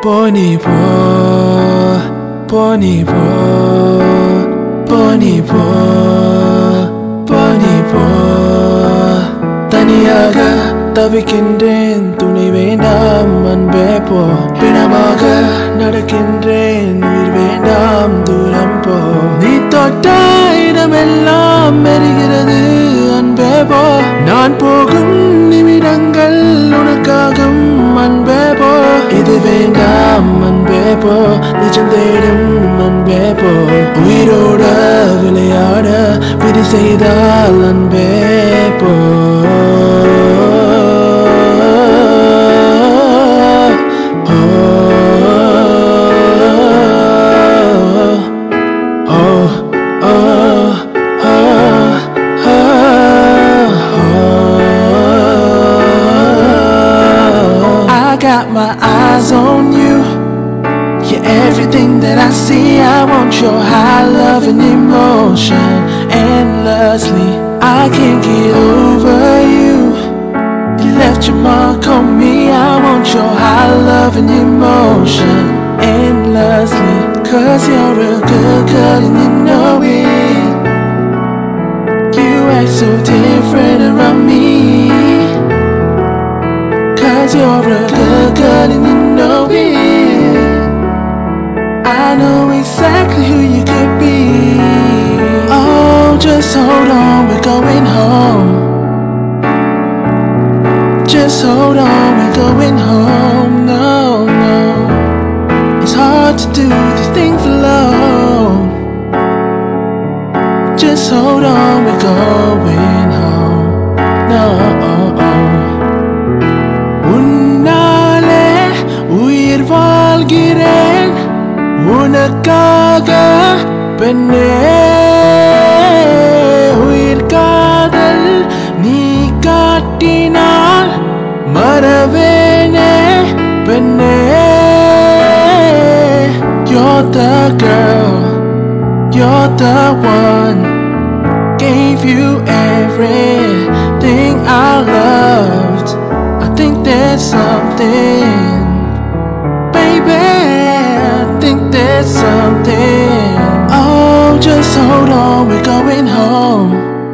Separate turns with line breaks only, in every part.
Ponipo, ponipo, ponipo, ponipo. தனியாக தவிக்கின்றேன் துணை வேண்டாம் அன்பே போ பிணமாக நடக்கின்றேன் உயிர் வேண்டாம் தூரம் போ நீ தொட்ட இடமெல்லாம் எரிகிறது அன்பே போ நான் போகும் நிமிடங்கள் உனக்காகும் அன்பே போ இது வேண்டாம் அன்பே போ நிஜம் தேடும் அன்பே போ உயிரோட விளையாட விதி செய்தால் அன்பே போ I got my eyes on you. You're everything that I see. I want your high love and emotion endlessly. I can't get over you. You left your mark on me. I want your high love and emotion endlessly. Cause you're a good girl and you know it. You act so different around me. Cause you're a good girl and you know it. I know exactly who you could be. Oh, just hold on, we're going home. Just hold on, we're going home. No, no. It's hard to do these things alone. Just hold on, we're going home. No. உன்னாலே உயிர் வாழ்கிறேன் உனக்காக பெண்ணே உயிர் காதல் நீ காட்டினால் மறவேனே பெண்ணே You're the girl, you're the one. Gave you everything I loved. I think there's something, baby, I think there's something. Oh, just hold on, we're going home.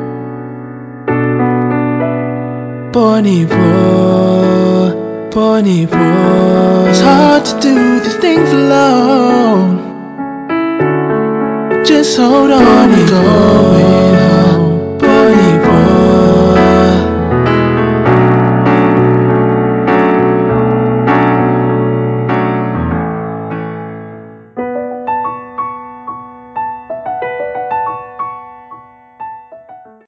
Ponipo, ponipo. It's hard to do these things alone. Just hold on, we're going